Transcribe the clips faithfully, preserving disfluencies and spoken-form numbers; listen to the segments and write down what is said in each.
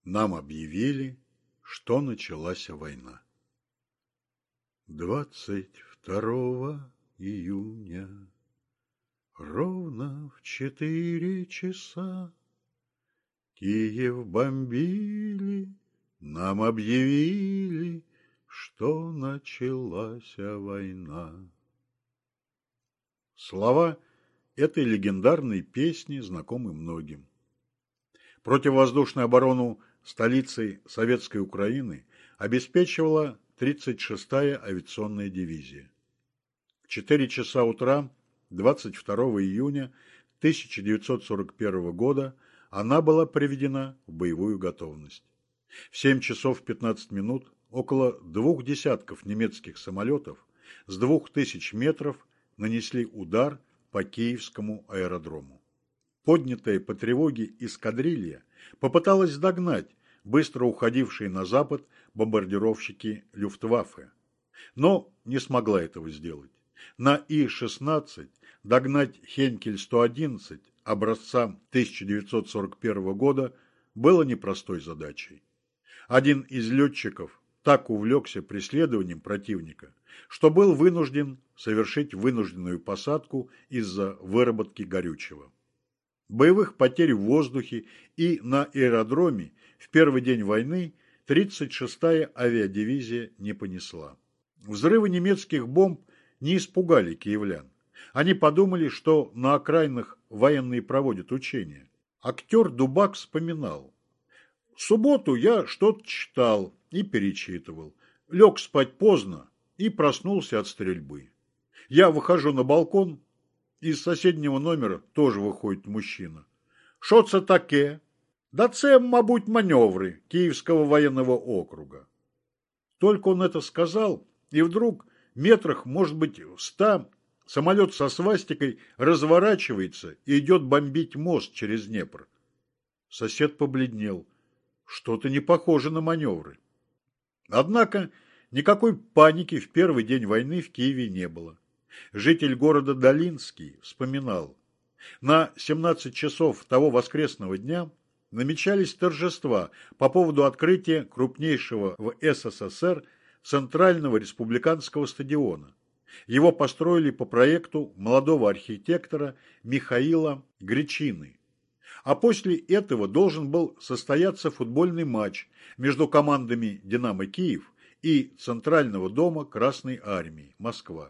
Нам объявили, что началась война. двадцать второго июня ровно в четыре часа Киев бомбили, нам объявили, что началась война. Слова этой легендарной песни знакомы многим. Противовоздушную оборону столицы Советской Украины обеспечивала тридцать шестая авиационная дивизия. В четыре часа утра двадцать второго июня тысяча девятьсот сорок первого года она была приведена в боевую готовность. В семь часов пятнадцать минут около двух десятков немецких самолетов с двух тысяч метров нанесли удар по Киевскому аэродрому. Поднятая по тревоге эскадрилья попыталась догнать быстро уходившие на запад бомбардировщики Люфтваффе, но не смогла этого сделать. На И шестнадцать догнать Хенкель сто одиннадцать образца тысяча девятьсот сорок первого года было непростой задачей. Один из летчиков так увлекся преследованием противника, что был вынужден совершить вынужденную посадку из-за выработки горючего. Боевых потерь в воздухе и на аэродроме в первый день войны тридцать шестая авиадивизия не понесла. Взрывы немецких бомб не испугали киевлян. Они подумали, что на окраинах военные проводят учения. Актер Дубак вспоминал: «В субботу я что-то читал и перечитывал. Лег спать поздно и проснулся от стрельбы. Я выхожу на балкон, из соседнего номера тоже выходит мужчина. Що це таке? Да це, мабуть, маневры Киевского военного округа». Только он это сказал, и вдруг метрах, может быть, в ста, самолет со свастикой разворачивается и идет бомбить мост через Днепр. Сосед побледнел. Что-то не похоже на маневры. Однако никакой паники в первый день войны в Киеве не было. Житель города Долинский вспоминал: на семнадцать часов того воскресного дня намечались торжества по поводу открытия крупнейшего в СССР Центрального республиканского стадиона. Его построили по проекту молодого архитектора Михаила Гречины. А после этого должен был состояться футбольный матч между командами «Динамо Киев» и Центрального дома Красной Армии Москва.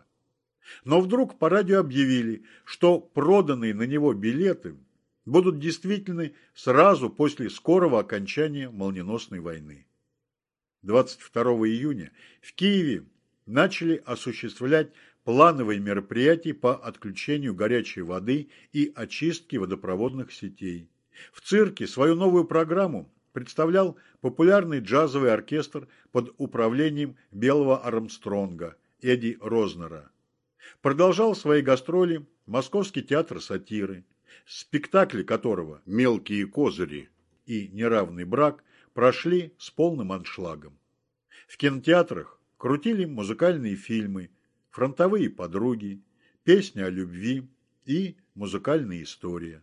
Но вдруг по радио объявили, что проданные на него билеты будут действительны сразу после скорого окончания молниеносной войны. двадцать второго июня в Киеве начали осуществлять плановые мероприятия по отключению горячей воды и очистке водопроводных сетей. В цирке свою новую программу представлял популярный джазовый оркестр под управлением Белого Армстронга Эдди Рознера. Продолжал свои гастроли Московский театр сатиры, спектакли которого «Мелкие козыри» и «Неравный брак» прошли с полным аншлагом. В кинотеатрах крутили музыкальные фильмы «Фронтовые подруги», «Песня о любви» и «Музыкальная история».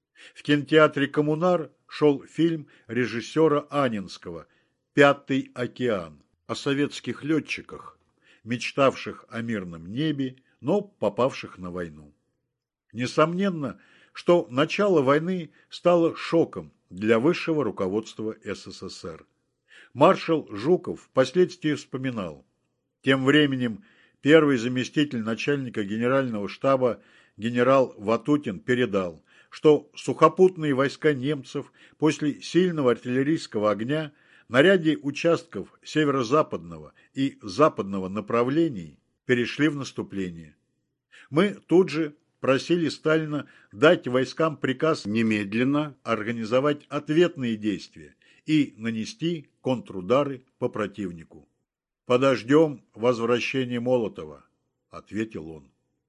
В кинотеатре «Коммунар» шел фильм режиссера Анинского «Пятый океан» о советских летчиках, мечтавших о мирном небе, но попавших на войну. Несомненно, что начало войны стало шоком для высшего руководства СССР. Маршал Жуков впоследствии вспоминал: тем временем первый заместитель начальника генерального штаба генерал Ватутин передал, что сухопутные войска немцев после сильного артиллерийского огня на ряде участков северо-западного и западного направлений перешли в наступление. Мы тут же просили Сталина дать войскам приказ немедленно организовать ответные действия и нанести контрудары по противнику. «Подождем возвращения Молотова», – ответил он.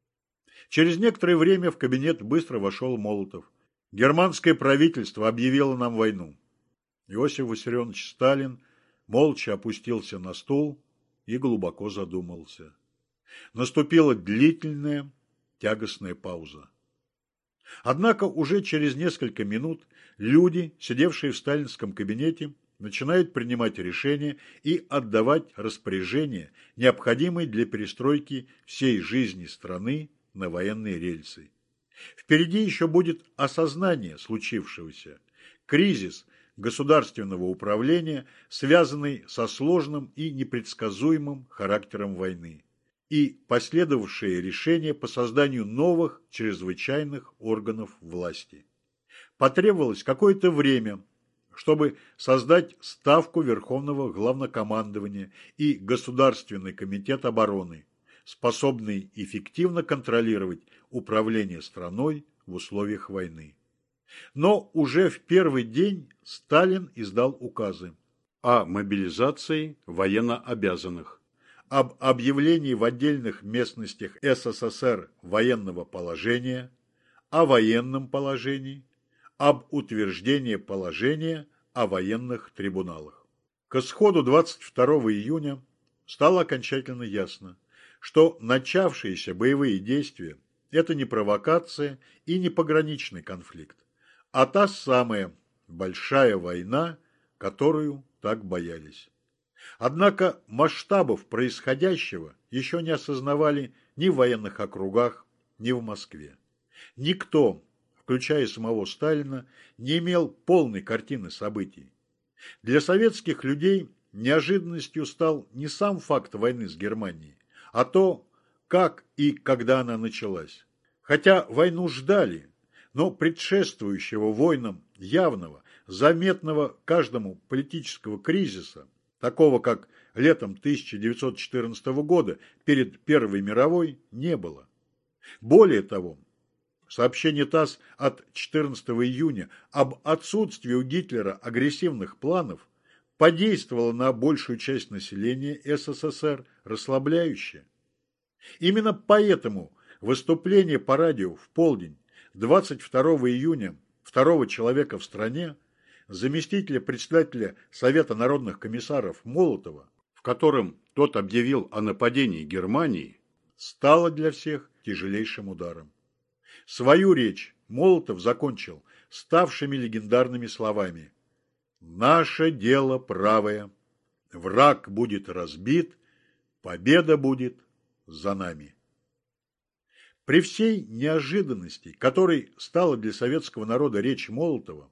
Через некоторое время в кабинет быстро вошел Молотов. «Германское правительство объявило нам войну». Иосиф Виссарионович Сталин молча опустился на стул и глубоко задумался. Наступила длительная, тягостная пауза. Однако уже через несколько минут люди, сидевшие в сталинском кабинете, начинают принимать решения и отдавать распоряжения, необходимые для перестройки всей жизни страны на военные рельсы. Впереди еще будет осознание случившегося, кризис государственного управления, связанный со сложным и непредсказуемым характером войны, и последовавшие решения по созданию новых чрезвычайных органов власти. Потребовалось какое-то время, чтобы создать Ставку Верховного Главнокомандования и Государственный комитет обороны, способный эффективно контролировать управление страной в условиях войны. Но уже в первый день Сталин издал указы о мобилизации военнообязанных, об объявлении в отдельных местностях СССР военного положения, о военном положении, об утверждении положения о военных трибуналах. К исходу двадцать второго июня стало окончательно ясно, что начавшиеся боевые действия – это не провокация и не пограничный конфликт, а та самая большая война, которую так боялись. Однако масштабов происходящего еще не осознавали ни в военных округах, ни в Москве. Никто, включая самого Сталина, не имел полной картины событий. Для советских людей неожиданностью стал не сам факт войны с Германией, а то, как и когда она началась. Хотя войну ждали, но предшествующего войнам явного, заметного каждому политического кризиса, такого как летом тысяча девятьсот четырнадцатого года перед Первой мировой, не было. Более того, сообщение ТАСС от четырнадцатого июня об отсутствии у Гитлера агрессивных планов подействовало на большую часть населения СССР расслабляюще. Именно поэтому выступление по радио в полдень двадцать второго июня второго человека в стране, заместителя председателя Совета народных комиссаров Молотова, в котором тот объявил о нападении Германии, стало для всех тяжелейшим ударом. Свою речь Молотов закончил ставшими легендарными словами: «Наше дело правое, враг будет разбит, победа будет за нами». При всей неожиданности, которой стала для советского народа речь Молотова,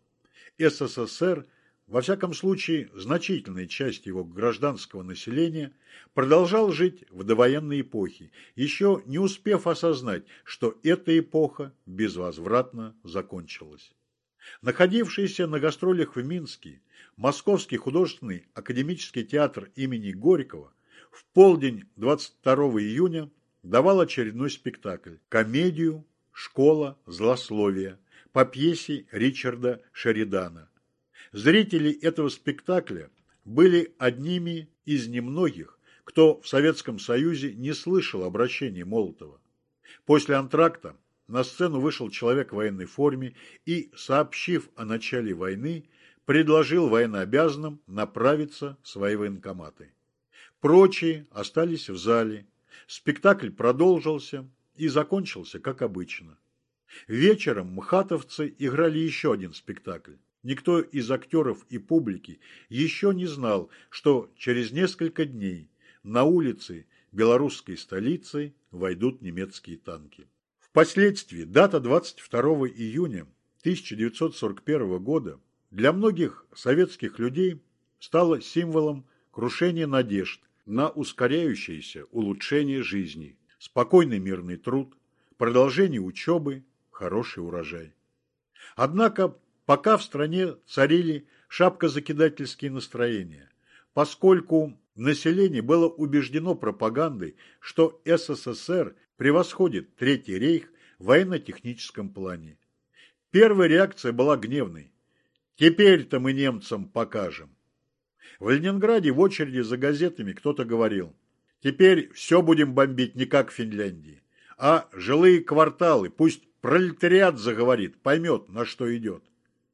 СССР, во всяком случае значительная часть его гражданского населения, продолжал жить в довоенной эпохе, еще не успев осознать, что эта эпоха безвозвратно закончилась. Находившийся на гастролях в Минске Московский художественный академический театр имени Горького в полдень двадцать второго июня давал очередной спектакль – комедию «Школа злословия» по пьесе Ричарда Шеридана. Зрители этого спектакля были одними из немногих, кто в Советском Союзе не слышал обращения Молотова. После антракта на сцену вышел человек в военной форме и, сообщив о начале войны, предложил военнообязанным направиться в свои военкоматы. Прочие остались в зале. Спектакль продолжился и закончился, как обычно. Вечером мхатовцы играли еще один спектакль. Никто из актеров и публики еще не знал, что через несколько дней на улицы белорусской столицы войдут немецкие танки. Впоследствии дата двадцать второго июня тысяча девятьсот сорок первого года для многих советских людей стала символом крушения надежд на ускоряющееся улучшение жизни, спокойный мирный труд, продолжение учебы, хороший урожай. Однако пока в стране царили шапкозакидательские настроения, поскольку население было убеждено пропагандой, что СССР превосходит Третий рейх в военно-техническом плане. Первая реакция была гневной. «Теперь-то мы немцам покажем». В Ленинграде в очереди за газетами кто-то говорил: «Теперь все будем бомбить не как в Финляндии, а жилые кварталы, пусть пролетариат заговорит, поймет, на что идет».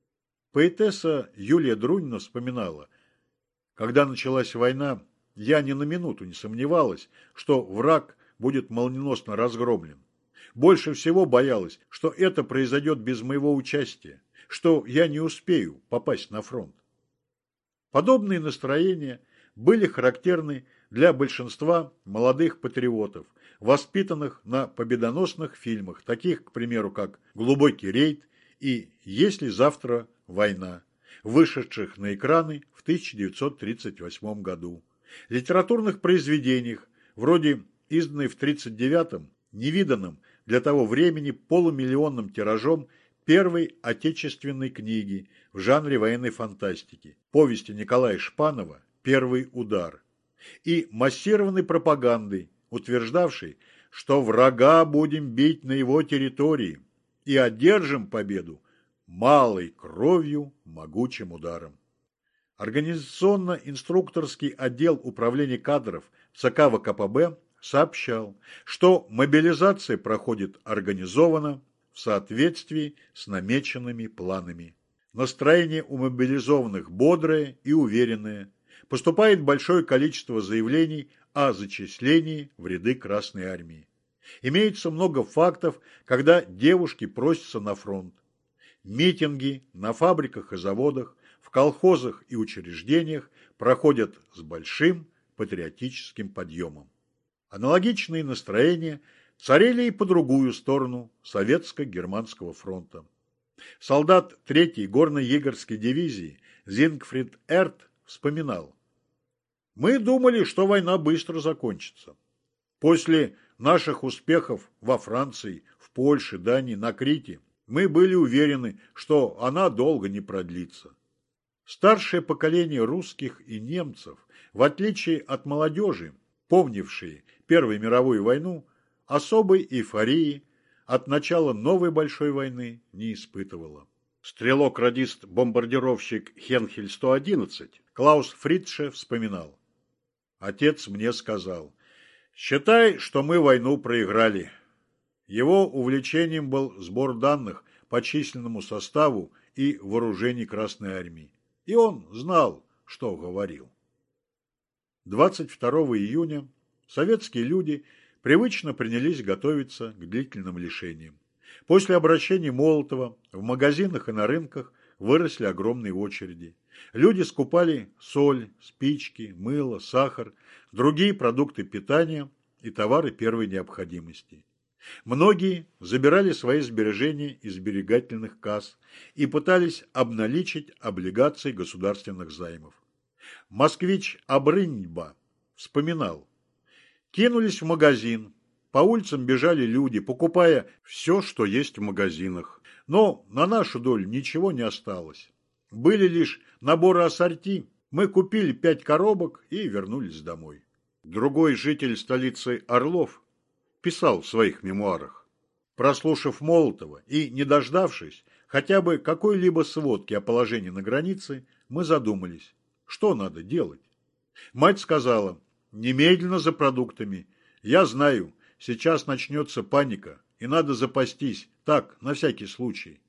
Поэтесса Юлия Друнина вспоминала: «Когда началась война, я ни на минуту не сомневалась, что враг будет молниеносно разгромлен. Больше всего боялась, что это произойдет без моего участия, что я не успею попасть на фронт». Подобные настроения были характерны для большинства молодых патриотов, воспитанных на победоносных фильмах, таких, к примеру, как «Глубокий рейд» и «Если завтра война», вышедших на экраны в тысяча девятьсот тридцать восьмом году. Литературных произведениях, вроде изданной в тридцать девятом, невиданном для того времени полумиллионным тиражом первой отечественной книги в жанре военной фантастики, повести Николая Шпанова «Первый удар», и массированной пропагандой, утверждавшей, что врага будем бить на его территории и одержим победу малой кровью, могучим ударом. Организационно-инструкторский отдел управления кадров ЦК ВКПБ сообщал, что мобилизация проходит организованно в соответствии с намеченными планами. Настроение у мобилизованных бодрое и уверенное. Поступает большое количество заявлений о зачислении в ряды Красной Армии. Имеется много фактов, когда девушки просятся на фронт. Митинги на фабриках и заводах, в колхозах и учреждениях проходят с большим патриотическим подъемом. Аналогичные настроения царили и по другую сторону Советско-Германского фронта. Солдат третьей горно-егерской дивизии Зингфрид Эрт вспоминал: «Мы думали, что война быстро закончится. После наших успехов во Франции, в Польше, Дании, на Крите мы были уверены, что она долго не продлится». Старшее поколение русских и немцев, в отличие от молодежи, помнившей Первую мировую войну, особой эйфории от начала новой большой войны не испытывало. Стрелок-радист-бомбардировщик Хенхель сто одиннадцать Клаус Фридше вспоминал: «Отец мне сказал: считай, что мы войну проиграли». Его увлечением был сбор данных по численному составу и вооружений Красной Армии. И он знал, что говорил. двадцать второго июня советские люди привычно принялись готовиться к длительным лишениям. После обращения Молотова в магазинах и на рынках выросли огромные очереди. Люди скупали соль, спички, мыло, сахар, другие продукты питания и товары первой необходимости. Многие забирали свои сбережения из сберегательных касс и пытались обналичить облигации государственных займов. Москвич Абрыньба вспоминал: «Кинулись в магазин, по улицам бежали люди, покупая все, что есть в магазинах. Но на нашу долю ничего не осталось. Были лишь наборы ассорти, мы купили пять коробок и вернулись домой». Другой житель столицы Орлов писал в своих мемуарах: «Прослушав Молотова и не дождавшись хотя бы какой-либо сводки о положении на границе, мы задумались, что надо делать. Мать сказала: немедленно за продуктами. Я знаю, сейчас начнется паника, и надо запастись, так, на всякий случай».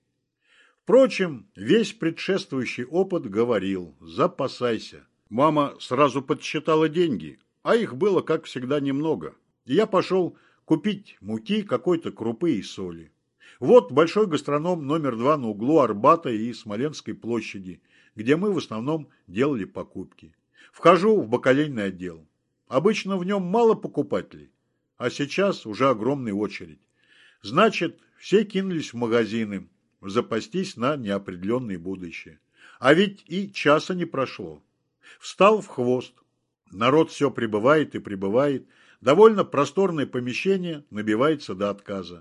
Впрочем, весь предшествующий опыт говорил: запасайся. Мама сразу подсчитала деньги, а их было, как всегда, немного. И я пошел купить муки, какой-то крупы и соли. Вот большой гастроном номер два на углу Арбата и Смоленской площади, где мы в основном делали покупки. Вхожу в бакалейный отдел. Обычно в нем мало покупателей, а сейчас уже огромная очередь. Значит, все кинулись в магазины, запастись на неопределенное будущее. А ведь и часа не прошло. Встал в хвост. Народ все прибывает и прибывает. Довольно просторное помещение набивается до отказа.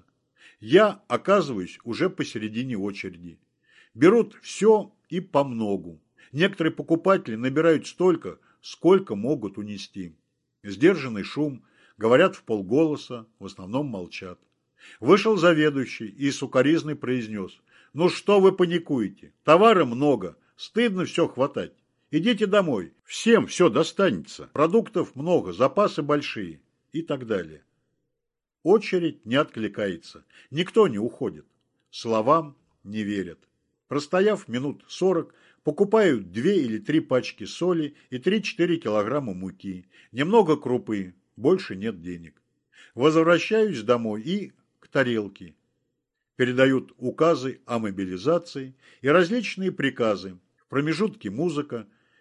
Я оказываюсь уже посередине очереди. Берут все и помногу. Некоторые покупатели набирают столько, сколько могут унести. Сдержанный шум, говорят вполголоса, в основном молчат. Вышел заведующий и сукоризной произнес: «Ну что вы паникуете? Товара много, стыдно все хватать. Идите домой, всем все достанется, продуктов много, запасы большие» и так далее. Очередь не откликается, никто не уходит, словам не верят. Простояв минут сорок, покупают две или три пачки соли и три-четыре килограмма муки, немного крупы, больше нет денег. Возвращаюсь домой и к тарелке. Передают указы о мобилизации и различные приказы, в промежутке музыка,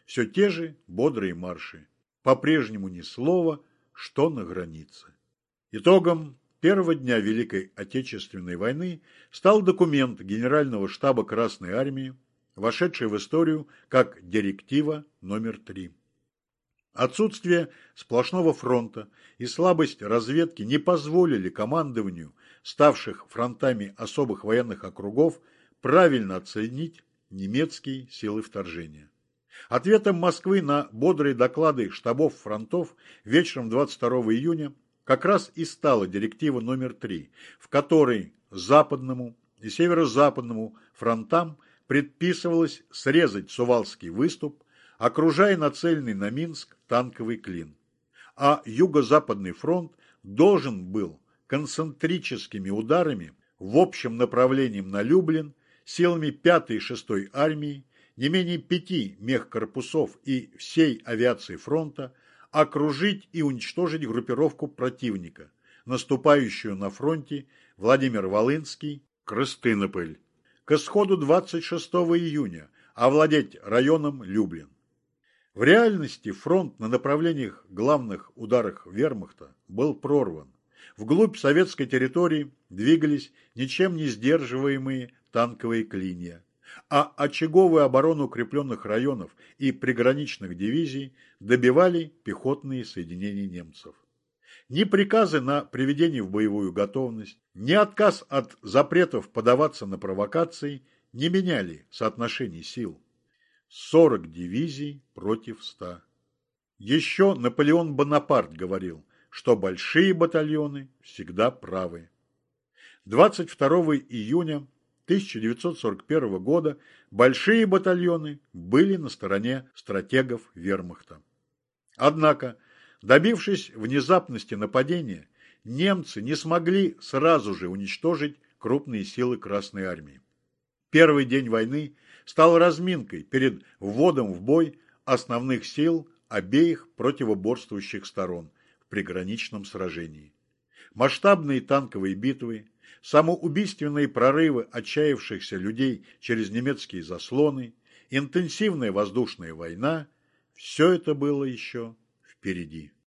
все те же бодрые марши. По-прежнему ни слова, что на границе. Итогом первого дня Великой Отечественной войны стал документ Генерального штаба Красной Армии, вошедший в историю как директива номер три. Отсутствие сплошного фронта и слабость разведки не позволили командованию ставших фронтами особых военных округов правильно оценить немецкие силы вторжения. Ответом Москвы на бодрые доклады штабов фронтов вечером двадцать второго июня как раз и стала директива номер три, в которой Западному и Северо-Западному фронтам предписывалось срезать Сувалский выступ, окружая нацеленный на Минск танковый клин. А Юго-Западный фронт должен был концентрическими ударами в общем направлении на Люблин силами пятой и шестой армии, не менее пяти мехкорпусов и всей авиации фронта окружить и уничтожить группировку противника, наступающую на фронте Владимир-Волынский, Крыстынополь. К исходу двадцать шестого июня овладеть районом Люблин. В реальности фронт на направлениях главных ударах вермахта был прорван. Вглубь советской территории двигались ничем не сдерживаемые танковые клинья, а очаговую оборону укрепленных районов и приграничных дивизий добивали пехотные соединения немцев. Ни приказы на приведение в боевую готовность, ни отказ от запретов подаваться на провокации не меняли соотношений сил. сорок дивизий против ста. Еще Наполеон Бонапарт говорил, что большие батальоны всегда правы. двадцать второго июня тысяча девятьсот сорок первого года большие батальоны были на стороне стратегов вермахта. Однако, добившись внезапности нападения, немцы не смогли сразу же уничтожить крупные силы Красной Армии. Первый день войны стал разминкой перед вводом в бой основных сил обеих противоборствующих сторон в приграничном сражении. Масштабные танковые битвы, самоубийственные прорывы отчаявшихся людей через немецкие заслоны, интенсивная воздушная война – все это было еще впереди.